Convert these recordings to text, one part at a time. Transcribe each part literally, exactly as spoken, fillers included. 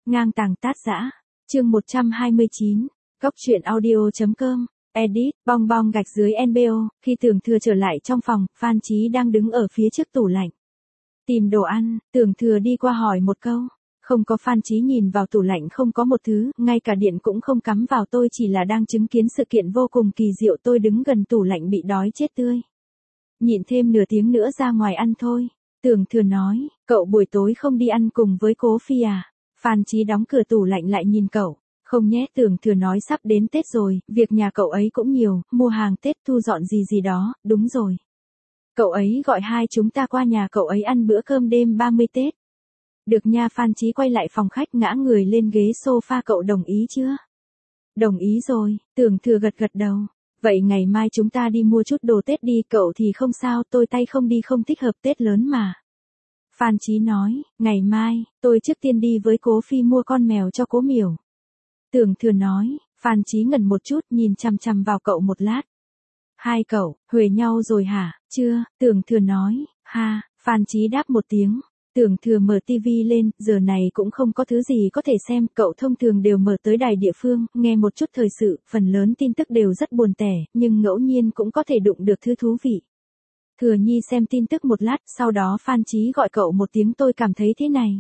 Ngang tàng tát dã. Chương một trăm hai mươi chín. Góc truyện audio chấm com. Edit, bong bong gạch dưới en bê ô, khi Tưởng Thừa trở lại trong phòng, Phan Chí đang đứng ở phía trước tủ lạnh. Tìm đồ ăn, Tưởng Thừa đi qua hỏi một câu. Không có. Phan Chí nhìn vào tủ lạnh không có một thứ, ngay cả điện cũng không cắm vào. Tôi chỉ là đang chứng kiến sự kiện vô cùng kỳ diệu. Tôi đứng gần tủ lạnh bị đói chết tươi. Nhịn thêm nửa tiếng nữa ra ngoài ăn thôi. Tưởng Thừa nói, cậu buổi tối không đi ăn cùng với Cố Phi à? Phan Chí đóng cửa tủ lạnh lại nhìn cậu. Không nhé. Tưởng Thừa nói sắp đến Tết rồi, việc nhà cậu ấy cũng nhiều, mua hàng Tết thu dọn gì gì đó, đúng rồi. Cậu ấy gọi hai chúng ta qua nhà cậu ấy ăn bữa cơm đêm ba mươi Tết. Được nha. Phan Chí quay lại phòng khách ngã người lên ghế sofa. Cậu đồng ý chưa? Đồng ý rồi. Tưởng Thừa gật gật đầu. Vậy ngày mai chúng ta đi mua chút đồ Tết đi. Cậu thì không sao, tôi tay không đi không thích hợp Tết lớn mà. Phan Chí nói, ngày mai, tôi trước tiên đi với Cố Phi mua con mèo cho Cố Miểu. Tưởng Thừa nói. Phan Chí ngẩn một chút nhìn chằm chằm vào cậu một lát. Hai cậu, huề nhau rồi hả? Chưa. Tưởng Thừa nói. Ha. Phan Chí đáp một tiếng. Tưởng Thừa mở tivi lên, giờ này cũng không có thứ gì có thể xem, cậu thông thường đều mở tới đài địa phương, nghe một chút thời sự, phần lớn tin tức đều rất buồn tẻ, nhưng ngẫu nhiên cũng có thể đụng được thứ thú vị. Thừa Nhi xem tin tức một lát, sau đó Phan Chí gọi cậu một tiếng. Tôi cảm thấy thế này.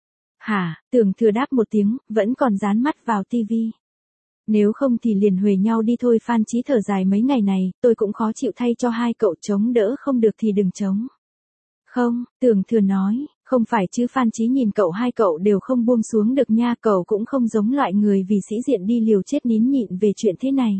Hả? Tưởng Thừa đáp một tiếng, vẫn còn dán mắt vào tivi. Nếu không thì liền huề nhau đi thôi. Phan Chí thở dài, mấy ngày này, tôi cũng khó chịu thay cho hai cậu, chống đỡ không được thì đừng chống. Không. Tưởng Thừa nói. Không phải chứ. Phan Chí nhìn cậu, hai cậu đều không buông xuống được nha, cậu cũng không giống loại người vì sĩ diện đi liều chết nín nhịn về chuyện thế này.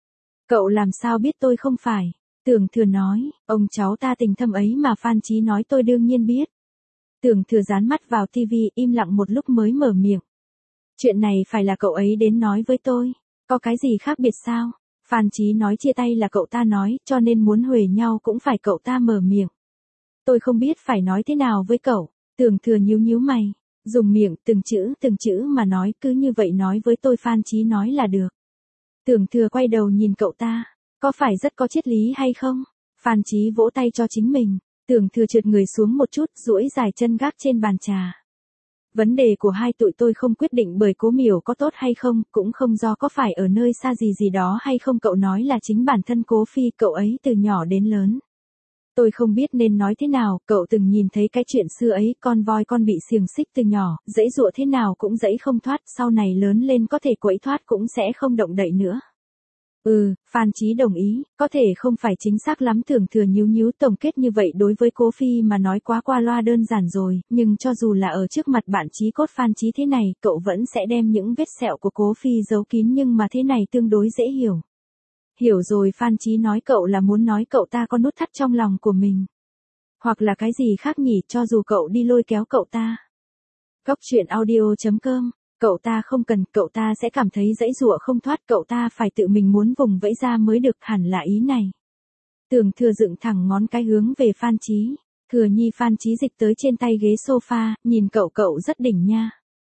Cậu làm sao biết tôi không phải? Tưởng Thừa nói, ông cháu ta tình thâm ấy mà. Phan Chí nói, tôi đương nhiên biết. Tưởng Thừa dán mắt vào tivi, im lặng một lúc mới mở miệng. Chuyện này phải là cậu ấy đến nói với tôi. Có cái gì khác biệt sao? Phan Chí nói, chia tay là cậu ta nói, cho nên muốn huề nhau cũng phải cậu ta mở miệng. Tôi không biết phải nói thế nào với cậu. Tưởng Thừa nhíu nhíu mày, dùng miệng từng chữ từng chữ mà nói, cứ như vậy nói với tôi. Phan Chí nói là được. Tưởng Thừa quay đầu nhìn cậu ta, có phải rất có triết lý hay không? Phan Chí vỗ tay cho chính mình. Tưởng Thừa trượt người xuống một chút, duỗi dài chân gác trên bàn trà. Vấn đề của hai tụi tôi không quyết định bởi Cố Miểu có tốt hay không, cũng không do có phải ở nơi xa gì gì đó hay không. Cậu nói là chính bản thân Cố Phi, cậu ấy từ nhỏ đến lớn. Tôi không biết nên nói thế nào, cậu từng nhìn thấy cái chuyện xưa ấy, con voi con bị xiềng xích từ nhỏ, giãy giụa thế nào cũng giãy không thoát, sau này lớn lên có thể quẫy thoát cũng sẽ không động đậy nữa. Ừ. Phan Chí đồng ý, có thể không phải chính xác lắm. Tưởng Thừa nhíu nhíu, tổng kết như vậy đối với Cố Phi mà nói quá qua loa đơn giản rồi, nhưng cho dù là ở trước mặt bạn chí cốt Phan Chí thế này, cậu vẫn sẽ đem những vết sẹo của Cố Phi giấu kín, nhưng mà thế này tương đối dễ hiểu. Hiểu rồi. Phan Chí nói, cậu là muốn nói cậu ta có nút thắt trong lòng của mình. Hoặc là cái gì khác nhỉ, cho dù cậu đi lôi kéo cậu ta. Góc truyện audio chấm com. Cậu ta không cần, cậu ta sẽ cảm thấy giãy giụa không thoát, cậu ta phải tự mình muốn vùng vẫy ra mới được, hẳn là ý này. Tưởng Thừa dựng thẳng ngón cái hướng về Phan Chí. Thừa Nhi. Phan Chí dịch tới trên tay ghế sofa, nhìn cậu, cậu rất đỉnh nha.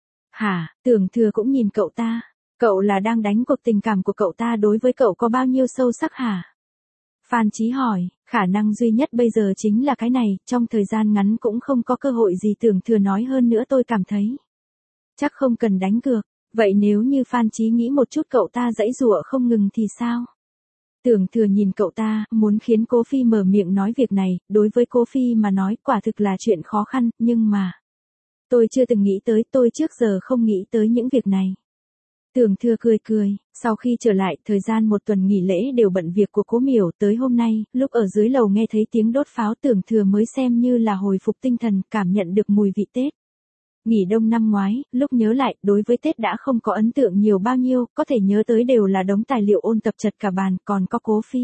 Hả? Tưởng Thừa cũng nhìn cậu ta. Cậu là đang đánh cuộc tình cảm của cậu ta đối với cậu có bao nhiêu sâu sắc hả? Phan Chí hỏi, khả năng duy nhất bây giờ chính là cái này, trong thời gian ngắn cũng không có cơ hội gì. Tưởng Thừa nói, hơn nữa tôi cảm thấy chắc không cần đánh cược. Vậy nếu như Phan Chí nghĩ một chút cậu ta giãy giụa không ngừng thì sao? Tưởng Thừa nhìn cậu ta, muốn khiến Cố Phi mở miệng nói việc này, đối với Cố Phi mà nói quả thực là chuyện khó khăn, nhưng mà tôi chưa từng nghĩ tới, tôi trước giờ không nghĩ tới những việc này. Tưởng Thừa cười cười, sau khi trở lại, thời gian một tuần nghỉ lễ đều bận việc của Cố Miểu, tới hôm nay, lúc ở dưới lầu nghe thấy tiếng đốt pháo, Tưởng Thừa mới xem như là hồi phục tinh thần, cảm nhận được mùi vị Tết. Nghỉ đông năm ngoái, lúc nhớ lại, đối với Tết đã không có ấn tượng nhiều bao nhiêu, có thể nhớ tới đều là đống tài liệu ôn tập chật cả bàn, còn có Cố Phi.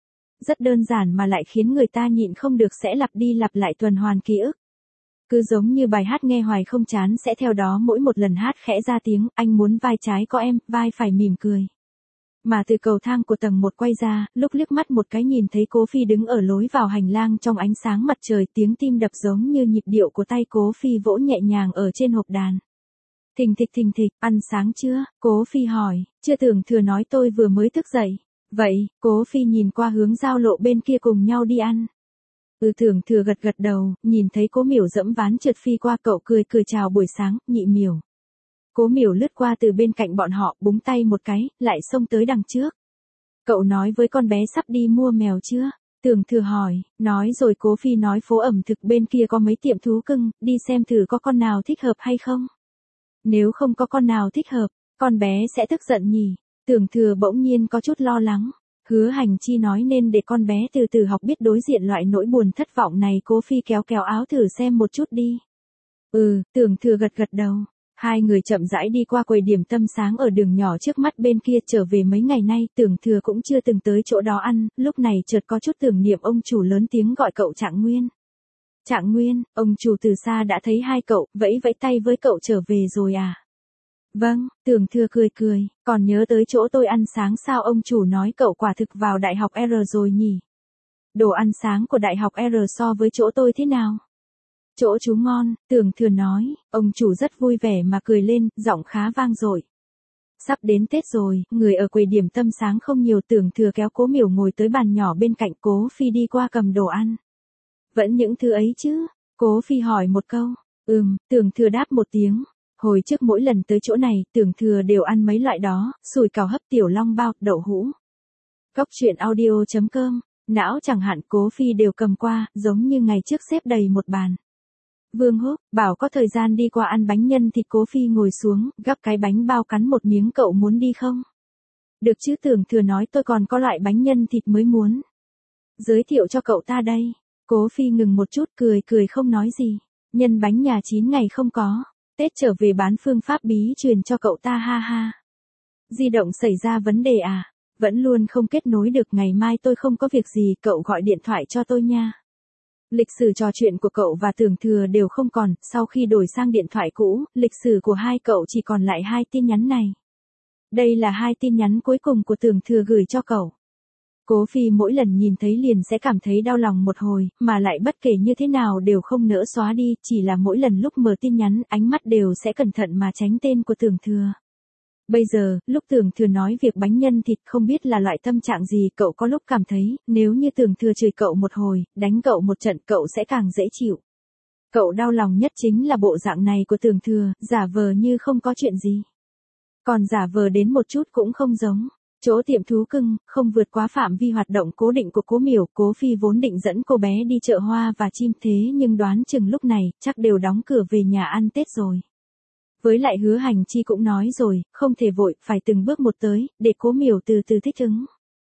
Rất đơn giản mà lại khiến người ta nhịn không được, sẽ lặp đi lặp lại tuần hoàn ký ức. Cứ giống như bài hát nghe hoài không chán, sẽ theo đó mỗi một lần hát khẽ ra tiếng, anh muốn vai trái có em, vai phải mỉm cười. Mà từ cầu thang của tầng một quay ra, lúc liếc mắt một cái nhìn thấy Cố Phi đứng ở lối vào hành lang trong ánh sáng mặt trời, tiếng tim đập giống như nhịp điệu của tay Cố Phi vỗ nhẹ nhàng ở trên hộp đàn. Thình thịch thình thịch, ăn sáng chưa? Cố Phi hỏi. Chưa. Tưởng Thừa nói, tôi vừa mới thức dậy. Vậy, Cố Phi nhìn qua hướng giao lộ bên kia, cùng nhau đi ăn. Ừ. Tưởng Thừa gật gật đầu, nhìn thấy Cố Miểu dẫm ván trượt phi qua, cậu cười cười chào buổi sáng, nhị Miểu. Cố Miểu lướt qua từ bên cạnh bọn họ, búng tay một cái, lại xông tới đằng trước. Cậu nói với con bé sắp đi mua mèo chưa? Tưởng Thừa hỏi, nói rồi. Cố Phi nói phố ẩm thực bên kia có mấy tiệm thú cưng, đi xem thử có con nào thích hợp hay không. Nếu không có con nào thích hợp, con bé sẽ tức giận nhỉ. Tưởng Thừa bỗng nhiên có chút lo lắng. Hứa Hành Chi nói nên để con bé từ từ học biết đối diện loại nỗi buồn thất vọng này. Cố Phi kéo kéo áo thử xem một chút đi. Ừ, Tưởng Thừa gật gật đầu. Hai người chậm rãi đi qua quầy điểm tâm sáng ở đường nhỏ trước mắt bên kia. Trở về mấy ngày nay Tưởng Thừa cũng chưa từng tới chỗ đó ăn, lúc này chợt có chút tưởng niệm ông chủ, lớn tiếng gọi cậu Trạng Nguyên. Trạng Nguyên, ông chủ từ xa đã thấy hai cậu, vẫy vẫy tay với cậu, trở về rồi à? Vâng, Tưởng Thừa cười cười, còn nhớ tới chỗ tôi ăn sáng sao? Ông chủ nói cậu quả thực vào đại học R rồi nhỉ? Đồ ăn sáng của đại học R so với chỗ tôi thế nào? Chỗ chú ngon, Tưởng Thừa nói. Ông chủ rất vui vẻ mà cười lên, giọng khá vang dội. Sắp đến Tết rồi, người ở quầy điểm tâm sáng không nhiều. Tưởng Thừa kéo Cố Miểu ngồi tới bàn nhỏ bên cạnh. Cố Phi đi qua cầm đồ ăn. Vẫn những thứ ấy chứ? Cố Phi hỏi một câu. Ừm, Tưởng Thừa đáp một tiếng. Hồi trước mỗi lần tới chỗ này, Tưởng Thừa đều ăn mấy loại đó, sủi cảo hấp, tiểu long bao, đậu hũ. Cóc truyện audio chấm com, não chẳng hạn. Cố Phi đều cầm qua, giống như ngày trước xếp đầy một bàn. Vương Húc bảo có thời gian đi qua ăn bánh nhân thịt. Cố Phi ngồi xuống, gắp cái bánh bao cắn một miếng. Cậu muốn đi không? Được chứ, Tưởng Thừa nói. Tôi còn có loại bánh nhân thịt mới muốn giới thiệu cho cậu ta đây. Cố Phi ngừng một chút, cười cười không nói gì. Nhân bánh nhà chín ngày không có, Tết trở về bán phương pháp bí truyền cho cậu ta, ha ha. Di động xảy ra vấn đề à? Vẫn luôn không kết nối được. Ngày mai tôi không có việc gì, cậu gọi điện thoại cho tôi nha. Lịch sử trò chuyện của cậu và Tưởng Thừa đều không còn, sau khi đổi sang điện thoại cũ, lịch sử của hai cậu chỉ còn lại hai tin nhắn này. Đây là hai tin nhắn cuối cùng của Tưởng Thừa gửi cho cậu. Cố Phi mỗi lần nhìn thấy liền sẽ cảm thấy đau lòng một hồi, mà lại bất kể như thế nào đều không nỡ xóa đi, chỉ là mỗi lần lúc mở tin nhắn, ánh mắt đều sẽ cẩn thận mà tránh tên của Tưởng Thừa. Bây giờ, lúc Tưởng Thừa nói việc bánh nhân thịt, không biết là loại tâm trạng gì, cậu có lúc cảm thấy, nếu như Tưởng Thừa chửi cậu một hồi, đánh cậu một trận, cậu sẽ càng dễ chịu. Cậu đau lòng nhất chính là bộ dạng này của Tưởng Thừa, giả vờ như không có chuyện gì. Còn giả vờ đến một chút cũng không giống. Chỗ tiệm thú cưng, không vượt quá phạm vi hoạt động cố định của Cố Miểu. Cố Phi vốn định dẫn cô bé đi chợ hoa và chim, thế nhưng đoán chừng lúc này, chắc đều đóng cửa về nhà ăn Tết rồi. Với lại Hứa Hành Chi cũng nói rồi, không thể vội, phải từng bước một tới, để Cố Miểu từ từ thích ứng.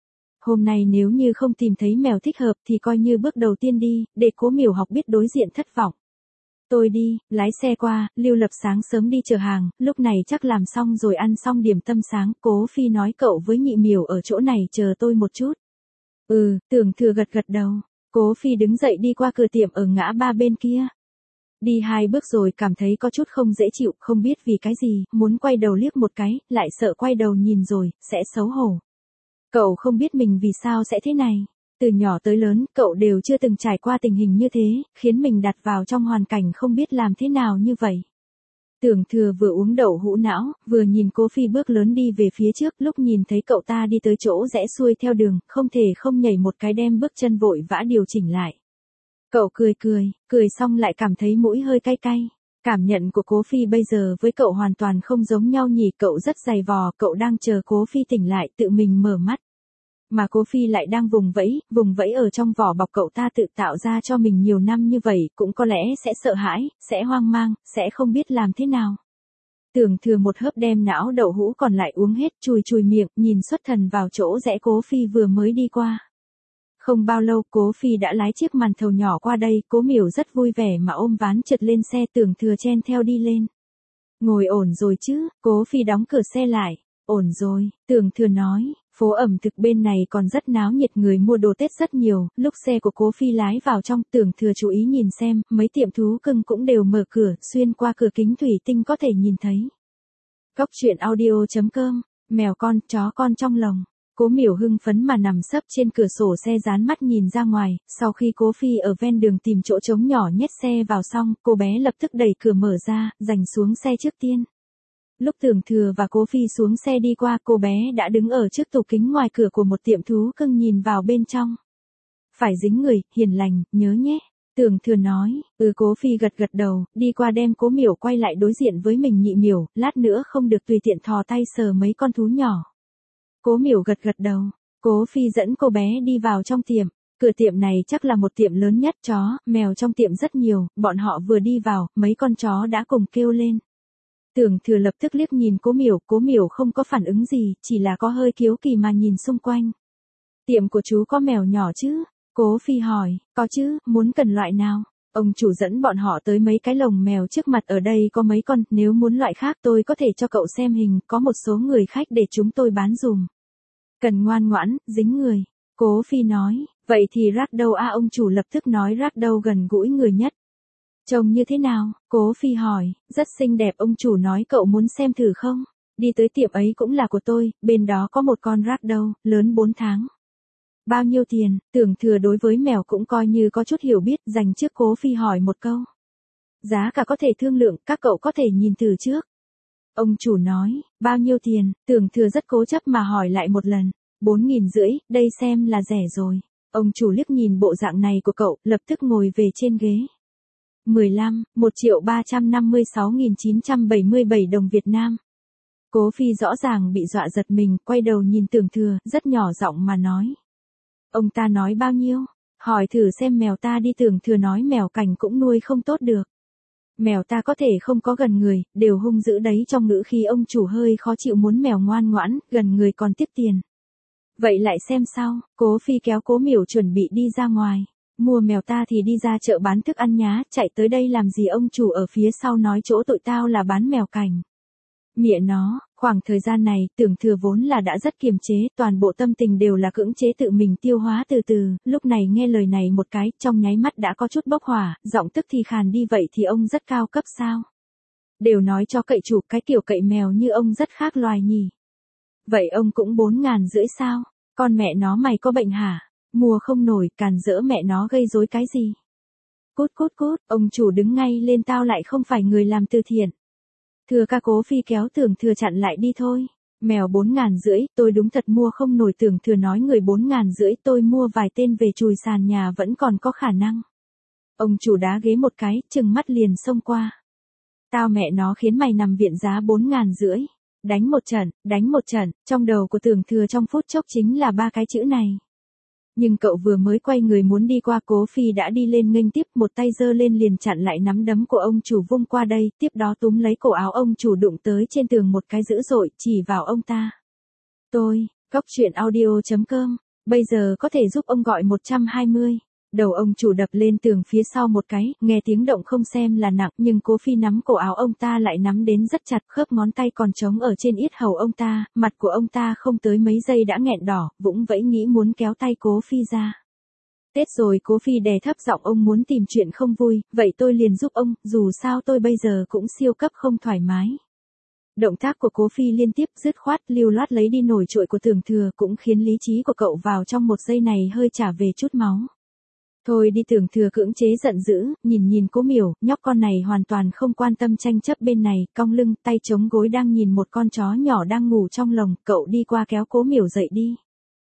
Hôm nay nếu như không tìm thấy mèo thích hợp thì coi như bước đầu tiên đi, để Cố Miểu học biết đối diện thất vọng. Tôi đi, lái xe qua. Lưu Lập sáng sớm đi chở hàng, lúc này chắc làm xong rồi, ăn xong điểm tâm sáng. Cố Phi nói cậu với nhị Miểu ở chỗ này chờ tôi một chút. Ừ, Tưởng Thừa gật gật đầu. Cố Phi đứng dậy đi qua cửa tiệm ở ngã ba bên kia. Đi hai bước rồi cảm thấy có chút không dễ chịu, không biết vì cái gì, muốn quay đầu liếc một cái, lại sợ quay đầu nhìn rồi, sẽ xấu hổ. Cậu không biết mình vì sao sẽ thế này. Từ nhỏ tới lớn, cậu đều chưa từng trải qua tình hình như thế, khiến mình đặt vào trong hoàn cảnh không biết làm thế nào như vậy. Tưởng Thừa vừa uống đậu hũ não, vừa nhìn Cố Phi bước lớn đi về phía trước, lúc nhìn thấy cậu ta đi tới chỗ rẽ xuôi theo đường, không thể không nhảy một cái, đem bước chân vội vã điều chỉnh lại. Cậu cười cười, cười xong lại cảm thấy mũi hơi cay cay. Cảm nhận của Cố Phi bây giờ với cậu hoàn toàn không giống nhau nhỉ. Cậu rất dày vò, cậu đang chờ Cố Phi tỉnh lại, tự mình mở mắt. Mà Cố Phi lại đang vùng vẫy, vùng vẫy ở trong vỏ bọc cậu ta tự tạo ra cho mình nhiều năm như vậy, cũng có lẽ sẽ sợ hãi, sẽ hoang mang, sẽ không biết làm thế nào. Tưởng Thừa một hớp đem não đậu hũ còn lại uống hết, chùi chùi miệng, nhìn xuất thần vào chỗ rẽ Cố Phi vừa mới đi qua. Không bao lâu, Cố Phi đã lái chiếc màn thầu nhỏ qua đây. Cố Miểu rất vui vẻ mà ôm ván trượt lên xe. Tưởng Thừa chen theo đi lên. Ngồi ổn rồi chứ? Cố Phi đóng cửa xe lại. Ổn rồi, Tưởng Thừa nói. Phố ẩm thực bên này còn rất náo nhiệt, người mua đồ Tết rất nhiều. Lúc xe của Cố Phi lái vào trong, Tưởng Thừa chú ý nhìn xem, mấy tiệm thú cưng cũng đều mở cửa, xuyên qua cửa kính thủy tinh có thể nhìn thấy. Cóc truyện audio chấm com, mèo con, chó con trong lồng. Cố Miểu hưng phấn mà nằm sấp trên cửa sổ xe, dán mắt nhìn ra ngoài. Sau khi Cố Phi ở ven đường tìm chỗ trống nhỏ nhét xe vào xong, cô bé lập tức đẩy cửa mở ra, giành xuống xe trước tiên. Lúc Tưởng Thừa và Cố Phi xuống xe đi qua, cô bé đã đứng ở trước tủ kính ngoài cửa của một tiệm thú cưng nhìn vào bên trong. Phải dính người, hiền lành, nhớ nhé. Tưởng Thừa nói, ừ. Cố Phi gật gật đầu, đi qua đem Cố Miểu quay lại đối diện với mình. Nhị Miểu, lát nữa không được tùy tiện thò tay sờ mấy con thú nhỏ. Cố Miểu gật gật đầu. Cố Phi dẫn cô bé đi vào trong tiệm. Cửa tiệm này chắc là một tiệm lớn nhất, chó, mèo trong tiệm rất nhiều, bọn họ vừa đi vào, mấy con chó đã cùng kêu lên. Tưởng Thừa lập tức liếc nhìn Cố Miểu, Cố Miểu không có phản ứng gì, chỉ là có hơi kiếu kỳ mà nhìn xung quanh. Tiệm của chú có mèo nhỏ chứ? Cố Phi hỏi, có chứ, muốn cần loại nào? Ông chủ dẫn bọn họ tới mấy cái lồng mèo trước mặt, ở đây có mấy con, nếu muốn loại khác tôi có thể cho cậu xem hình, có một số người khách để chúng tôi bán dùm. Cần ngoan ngoãn, dính người. Cố Phi nói, vậy thì Ragdoll a. Ông chủ lập tức nói Ragdoll gần gũi người nhất. Trông như thế nào? Cố Phi hỏi, rất xinh đẹp. Ông chủ nói cậu muốn xem thử không? Đi tới tiệm ấy cũng là của tôi, bên đó có một con Ragdoll, lớn bốn tháng. Bao nhiêu tiền? Tưởng Thừa đối với mèo cũng coi như có chút hiểu biết, dành trước Cố Phi hỏi một câu. Giá cả có thể thương lượng, các cậu có thể nhìn thử trước. Ông chủ nói, bao nhiêu tiền? Tưởng Thừa rất cố chấp mà hỏi lại một lần. Bốn nghìn rưỡi, đây xem là rẻ rồi. Ông chủ liếc nhìn bộ dạng này của cậu, lập tức ngồi về trên ghế. mười lăm, một triệu ba trăm năm mươi sáu nghìn chín trăm bảy mươi bảy đồng Việt Nam. Cố Phi rõ ràng bị dọa giật mình, quay đầu nhìn Tưởng Thừa, rất nhỏ giọng mà nói. Ông ta nói bao nhiêu? Hỏi thử xem mèo ta đi. Tưởng Thừa nói mèo cảnh cũng nuôi không tốt được. Mèo ta có thể không có gần người, đều hung dữ đấy. Trong ngữ khi ông chủ hơi khó chịu, muốn mèo ngoan ngoãn, gần người còn tiếc tiền. Vậy lại xem sao? Cố Phi kéo Cố Miểu chuẩn bị đi ra ngoài. Mua mèo ta thì đi ra chợ bán thức ăn nhá, chạy tới đây làm gì? Ông chủ ở phía sau nói chỗ tụi tao là bán mèo cảnh. Mẹ nó, khoảng thời gian này, Tưởng Thừa vốn là đã rất kiềm chế, toàn bộ tâm tình đều là cưỡng chế tự mình tiêu hóa từ từ, lúc này nghe lời này một cái, trong nháy mắt đã có chút bốc hỏa, giọng tức thì khàn đi. Vậy thì ông rất cao cấp sao? Đều nói cho cậy chủ, cái kiểu cậy mèo như ông rất khác loài nhỉ. Vậy ông cũng bốn ngàn rưỡi sao? Con mẹ nó mày có bệnh hả? Mua không nổi, càn rỡ mẹ nó gây rối cái gì? Cút cút cút, ông chủ đứng ngay lên, tao lại không phải người làm từ thiện. Thừa ca. Cố Phi kéo Tưởng Thừa chặn lại, đi thôi. Mèo bốn ngàn rưỡi, tôi đúng thật mua không nổi. Tưởng Thừa nói người bốn ngàn rưỡi, tôi mua vài tên về chùi sàn nhà vẫn còn có khả năng. Ông chủ đá ghế một cái, chừng mắt liền xông qua. Tao mẹ nó khiến mày nằm viện giá bốn ngàn rưỡi. Đánh một trận, đánh một trận, trong đầu của Tưởng Thừa trong phút chốc chính là ba cái chữ này. Nhưng cậu vừa mới quay người muốn đi qua, Cố Phi đã đi lên nghênh tiếp, một tay giơ lên liền chặn lại nắm đấm của ông chủ vung qua đây, tiếp đó túm lấy cổ áo ông chủ đụng tới trên tường một cái dữ dội, chỉ vào ông ta. Tôi, góc truyện audio chấm com, bây giờ có thể giúp ông gọi một trăm hai mươi. Đầu ông chủ đập lên tường phía sau một cái, nghe tiếng động không xem là nặng, nhưng Cố Phi nắm cổ áo ông ta lại nắm đến rất chặt, khớp ngón tay còn trống ở trên yết hầu ông ta, mặt của ông ta không tới mấy giây đã nghẹn đỏ, vũng vẫy nghĩ muốn kéo tay Cố Phi ra. Tết rồi. Cố Phi đè thấp giọng, ông muốn tìm chuyện không vui, vậy tôi liền giúp ông, dù sao tôi bây giờ cũng siêu cấp không thoải mái. Động tác của Cố Phi liên tiếp, dứt khoát, lưu loát lấy đi nổi trội của Tưởng Thừa, cũng khiến lý trí của cậu vào trong một giây này hơi trả về chút máu. Thôi đi. Tưởng Thừa cưỡng chế giận dữ, nhìn nhìn Cố Miểu, nhóc con này hoàn toàn không quan tâm tranh chấp bên này, cong lưng, tay chống gối đang nhìn một con chó nhỏ đang ngủ trong lồng, cậu đi qua kéo Cố Miểu dậy đi.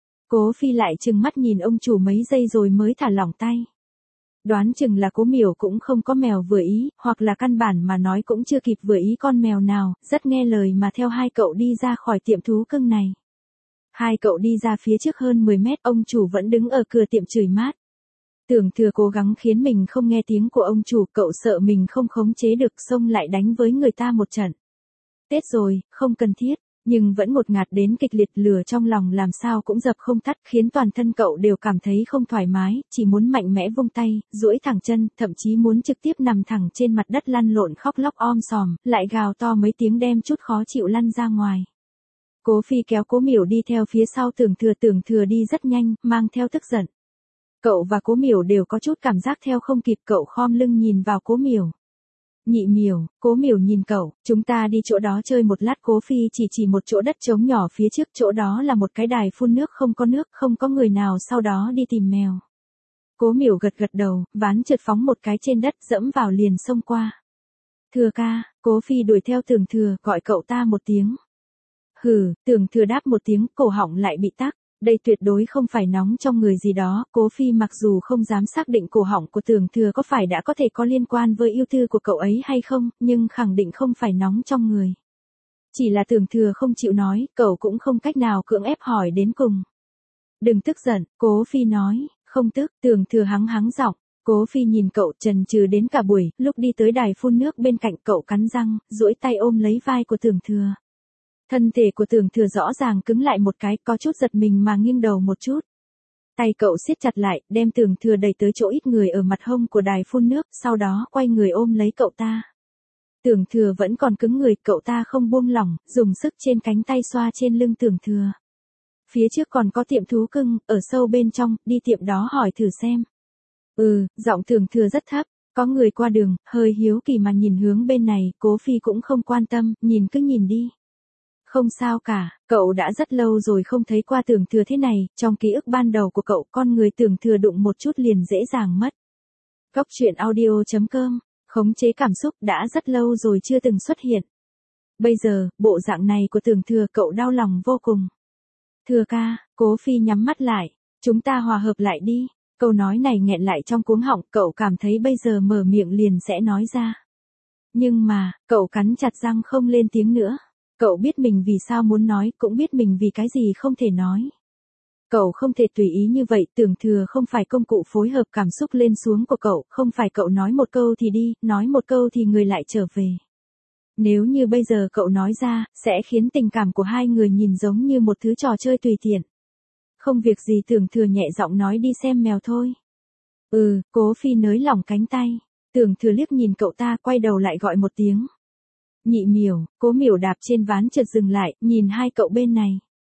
Cố Phi lại trừng mắt nhìn ông chủ mấy giây rồi mới thả lỏng tay. Đoán chừng là Cố Miểu cũng không có mèo vừa ý, hoặc là căn bản mà nói cũng chưa kịp vừa ý con mèo nào, rất nghe lời mà theo hai cậu đi ra khỏi tiệm thú cưng này. Hai cậu đi ra phía trước hơn mười mét, ông chủ vẫn đứng ở cửa tiệm chửi mát. Tưởng Thừa cố gắng khiến mình không nghe tiếng của ông chủ, cậu sợ mình không khống chế được, xông lại đánh với người ta một trận. Tết rồi, không cần thiết, nhưng vẫn ngột ngạt đến kịch liệt, lửa trong lòng làm sao cũng dập không tắt, khiến toàn thân cậu đều cảm thấy không thoải mái, chỉ muốn mạnh mẽ vung tay, duỗi thẳng chân, thậm chí muốn trực tiếp nằm thẳng trên mặt đất lăn lộn khóc lóc om sòm, lại gào to mấy tiếng đem chút khó chịu lăn ra ngoài. Cố Phi kéo Cố Miểu đi theo phía sau Tưởng Thừa, Tưởng Thừa đi rất nhanh, mang theo tức giận. Cậu và Cố Miểu đều có chút cảm giác theo không kịp, cậu khom lưng nhìn vào Cố Miểu. Nhị Miểu, Cố Miểu nhìn cậu, chúng ta đi chỗ đó chơi một lát. Cố Phi chỉ chỉ một chỗ đất trống nhỏ phía trước, chỗ đó là một cái đài phun nước, không có nước, không có người nào, sau đó đi tìm mèo. Cố Miểu gật gật đầu, ván trượt phóng một cái trên đất, dẫm vào liền xông qua. Thừa ca. Cố Phi đuổi theo Tưởng Thừa, gọi cậu ta một tiếng. Hừ. Tưởng Thừa đáp một tiếng, cổ họng lại bị tắc. Đây tuyệt đối không phải nóng trong người gì đó, Cố Phi mặc dù không dám xác định cổ họng của Tưởng Thừa có phải đã có thể có liên quan với yêu thư của cậu ấy hay không, nhưng khẳng định không phải nóng trong người. Chỉ là Tưởng Thừa không chịu nói, cậu cũng không cách nào cưỡng ép hỏi đến cùng. Đừng tức giận, Cố Phi nói, không tức, Tưởng Thừa hắng hắng giọng. Cố Phi nhìn cậu chần chừ đến cả buổi, lúc đi tới đài phun nước bên cạnh cậu cắn răng, duỗi tay ôm lấy vai của Tưởng Thừa. Thân thể của Tưởng Thừa rõ ràng cứng lại một cái, có chút giật mình mà nghiêng đầu một chút. Tay cậu siết chặt lại, đem Tưởng Thừa đẩy tới chỗ ít người ở mặt hông của đài phun nước, sau đó quay người ôm lấy cậu ta. Tưởng Thừa vẫn còn cứng người, cậu ta không buông lỏng, dùng sức trên cánh tay xoa trên lưng Tưởng Thừa. Phía trước còn có tiệm thú cưng, ở sâu bên trong, đi tiệm đó hỏi thử xem. Ừ, giọng Tưởng Thừa rất thấp, có người qua đường, hơi hiếu kỳ mà nhìn hướng bên này, Cố Phi cũng không quan tâm, nhìn cứ nhìn đi. Không sao cả, cậu đã rất lâu rồi không thấy qua Tưởng Thừa thế này, trong ký ức ban đầu của cậu con người Tưởng Thừa đụng một chút liền dễ dàng mất. Góc truyện audio chấm com, khống chế cảm xúc đã rất lâu rồi chưa từng xuất hiện. Bây giờ, bộ dạng này của Tưởng Thừa cậu đau lòng vô cùng. Thừa ca, Cố Phi nhắm mắt lại, chúng ta hòa hợp lại đi. Câu nói này nghẹn lại trong cuống họng, cậu cảm thấy bây giờ mở miệng liền sẽ nói ra. Nhưng mà, cậu cắn chặt răng không lên tiếng nữa. Cậu biết mình vì sao muốn nói, cũng biết mình vì cái gì không thể nói. Cậu không thể tùy ý như vậy, Tưởng Thừa không phải công cụ phối hợp cảm xúc lên xuống của cậu, không phải cậu nói một câu thì đi, nói một câu thì người lại trở về. Nếu như bây giờ cậu nói ra, sẽ khiến tình cảm của hai người nhìn giống như một thứ trò chơi tùy tiện. Không việc gì, Tưởng Thừa nhẹ giọng nói, đi xem mèo thôi. Ừ, Cố Phi nới lỏng cánh tay. Tưởng Thừa liếc nhìn cậu ta, quay đầu lại gọi một tiếng. Nhị Miểu. Cố Miểu đạp trên ván trượt dừng lại, nhìn hai cậu bên này.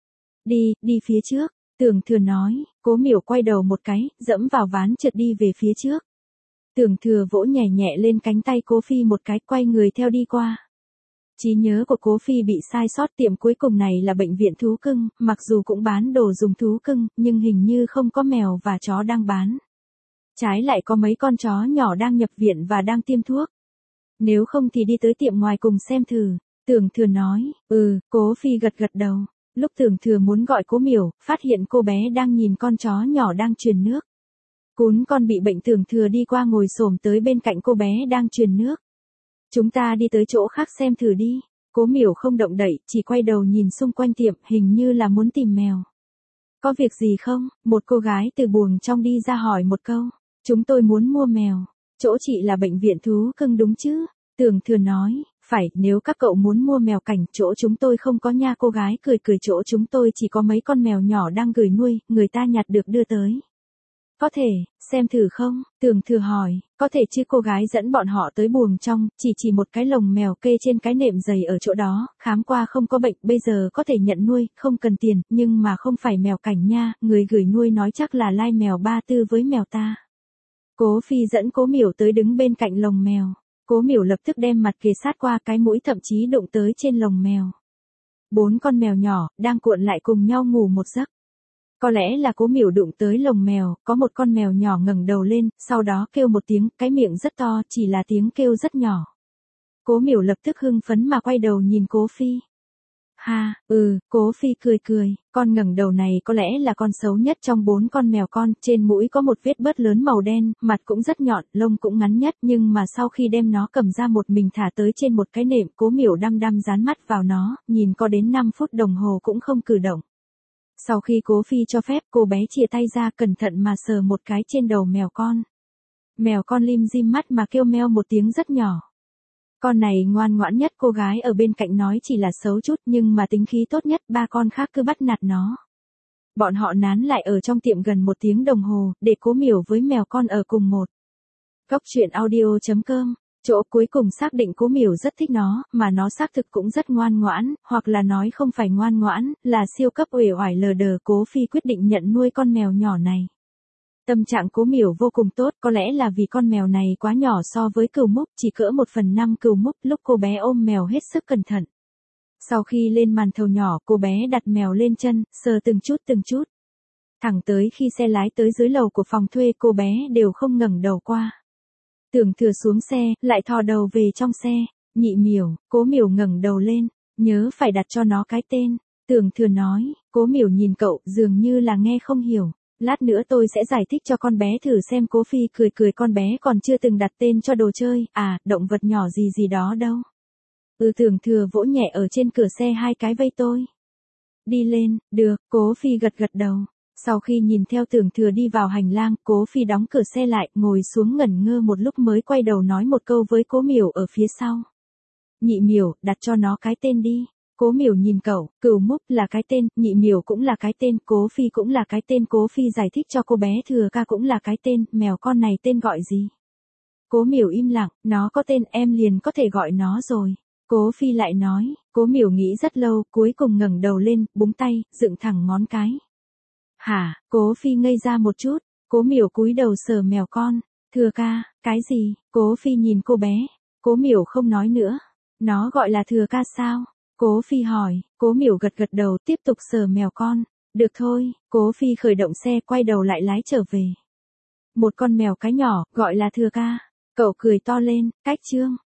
Đi, đi phía trước, Tưởng Thừa nói. Cố Miểu quay đầu một cái, dẫm vào ván trượt đi về phía trước. Tưởng Thừa vỗ nhẹ nhẹ lên cánh tay Cố Phi một cái, quay người theo đi qua. Trí nhớ của Cố Phi bị sai sót, tiệm cuối cùng này là bệnh viện thú cưng, mặc dù cũng bán đồ dùng thú cưng, nhưng hình như không có mèo và chó đang bán. Trái lại có mấy con chó nhỏ đang nhập viện và đang tiêm thuốc. Nếu không thì đi tới tiệm ngoài cùng xem thử. Tưởng Thừa nói, ừ, Cố Phi gật gật đầu. Lúc Tưởng Thừa muốn gọi Cố Miểu, phát hiện cô bé đang nhìn con chó nhỏ đang truyền nước. Cún con bị bệnh, Tưởng Thừa đi qua ngồi xổm tới bên cạnh cô bé đang truyền nước. Chúng ta đi tới chỗ khác xem thử đi. Cố Miểu không động đậy, chỉ quay đầu nhìn xung quanh tiệm, hình như là muốn tìm mèo. Có việc gì không? Một cô gái từ buồng trong đi ra hỏi một câu. Chúng tôi muốn mua mèo. Chỗ chị là bệnh viện thú cưng đúng chứ? Tưởng Thừa nói, phải, nếu các cậu muốn mua mèo cảnh, chỗ chúng tôi không có nha. Cô gái cười cười, chỗ chúng tôi chỉ có mấy con mèo nhỏ đang gửi nuôi, người ta nhặt được đưa tới. Có thể, xem thử không? Tưởng Thừa hỏi, có thể chứ. Cô gái dẫn bọn họ tới buồng trong, chỉ chỉ một cái lồng mèo kê trên cái nệm giày ở chỗ đó, khám qua không có bệnh, bây giờ có thể nhận nuôi, không cần tiền, nhưng mà không phải mèo cảnh nha, người gửi nuôi nói chắc là lai mèo ba tư với mèo ta. Cố Phi dẫn Cố Miểu tới đứng bên cạnh lồng mèo. Cố Miểu lập tức đem mặt kề sát qua, cái mũi thậm chí đụng tới trên lồng mèo. Bốn con mèo nhỏ, đang cuộn lại cùng nhau ngủ một giấc. Có lẽ là Cố Miểu đụng tới lồng mèo, có một con mèo nhỏ ngẩng đầu lên, sau đó kêu một tiếng, cái miệng rất to, chỉ là tiếng kêu rất nhỏ. Cố Miểu lập tức hưng phấn mà quay đầu nhìn Cố Phi. Ha, ừ, Cố Phi cười cười, con ngẩng đầu này có lẽ là con xấu nhất trong bốn con mèo con, trên mũi có một vết bớt lớn màu đen, mặt cũng rất nhọn, lông cũng ngắn nhất, nhưng mà sau khi đem nó cầm ra một mình thả tới trên một cái nệm, Cố Miểu đăm đăm dán mắt vào nó, nhìn có đến năm phút đồng hồ cũng không cử động. Sau khi Cố Phi cho phép, cô bé chìa tay ra cẩn thận mà sờ một cái trên đầu mèo con. Mèo con lim dim mắt mà kêu meo một tiếng rất nhỏ. Con này ngoan ngoãn nhất, cô gái ở bên cạnh nói chỉ là xấu chút nhưng mà tính khí tốt nhất, ba con khác cứ bắt nạt nó. Bọn họ nán lại ở trong tiệm gần một tiếng đồng hồ, để Cố Miểu với mèo con ở cùng một. Góc truyện audio chấm com, chỗ cuối cùng xác định Cố Miểu rất thích nó, mà nó xác thực cũng rất ngoan ngoãn, hoặc là nói không phải ngoan ngoãn, là siêu cấp uể oải lờ đờ. Cố Phi quyết định nhận nuôi con mèo nhỏ này. Tâm trạng Cố Miểu vô cùng tốt, có lẽ là vì con mèo này quá nhỏ so với cừu múc, chỉ cỡ một phần năm cừu múc. Lúc cô bé ôm mèo hết sức cẩn thận. Sau khi lên màn thầu nhỏ, cô bé đặt mèo lên chân, sờ từng chút từng chút. Thẳng tới khi xe lái tới dưới lầu của phòng thuê, cô bé đều không ngẩng đầu qua. Tưởng Thừa xuống xe, lại thò đầu về trong xe. Nhị Miểu. Cố Miểu ngẩng đầu lên, nhớ phải đặt cho nó cái tên. Tưởng Thừa nói, Cố Miểu nhìn cậu dường như là nghe không hiểu. Lát nữa tôi sẽ giải thích cho con bé thử xem. Cố Phi cười cười, con bé còn chưa từng đặt tên cho đồ chơi, à, động vật nhỏ gì gì đó đâu. Ừ, Tưởng Thừa vỗ nhẹ ở trên cửa xe hai cái vây tôi. Đi lên, được, Cố Phi gật gật đầu. Sau khi nhìn theo Tưởng Thừa đi vào hành lang, Cố Phi đóng cửa xe lại, ngồi xuống ngẩn ngơ một lúc mới quay đầu nói một câu với Cố Miểu ở phía sau. Nhị Miểu, đặt cho nó cái tên đi. Cố Miểu nhìn cậu, Cửu Múc là cái tên, Nhị Miểu cũng là cái tên, Cố Phi cũng là cái tên. Cố Phi giải thích cho cô bé Thừa Ca cũng là cái tên, mèo con này tên gọi gì? Cố Miểu im lặng, nó có tên em liền có thể gọi nó rồi. Cố Phi lại nói, Cố Miểu nghĩ rất lâu, cuối cùng ngẩng đầu lên, búng tay, dựng thẳng ngón cái. Hả? Cố Phi ngây ra một chút. Cố Miểu cúi đầu sờ mèo con. Thừa Ca, cái gì? Cố Phi nhìn cô bé. Cố Miểu không nói nữa. Nó gọi là Thừa Ca sao? Cố Phi hỏi. Cố Miểu gật gật đầu, tiếp tục sờ mèo con. Được thôi. Cố Phi khởi động xe, quay đầu lại lái trở về. Một con mèo cái nhỏ, gọi là Thừa Ca. Cậu cười to lên, cách Trương.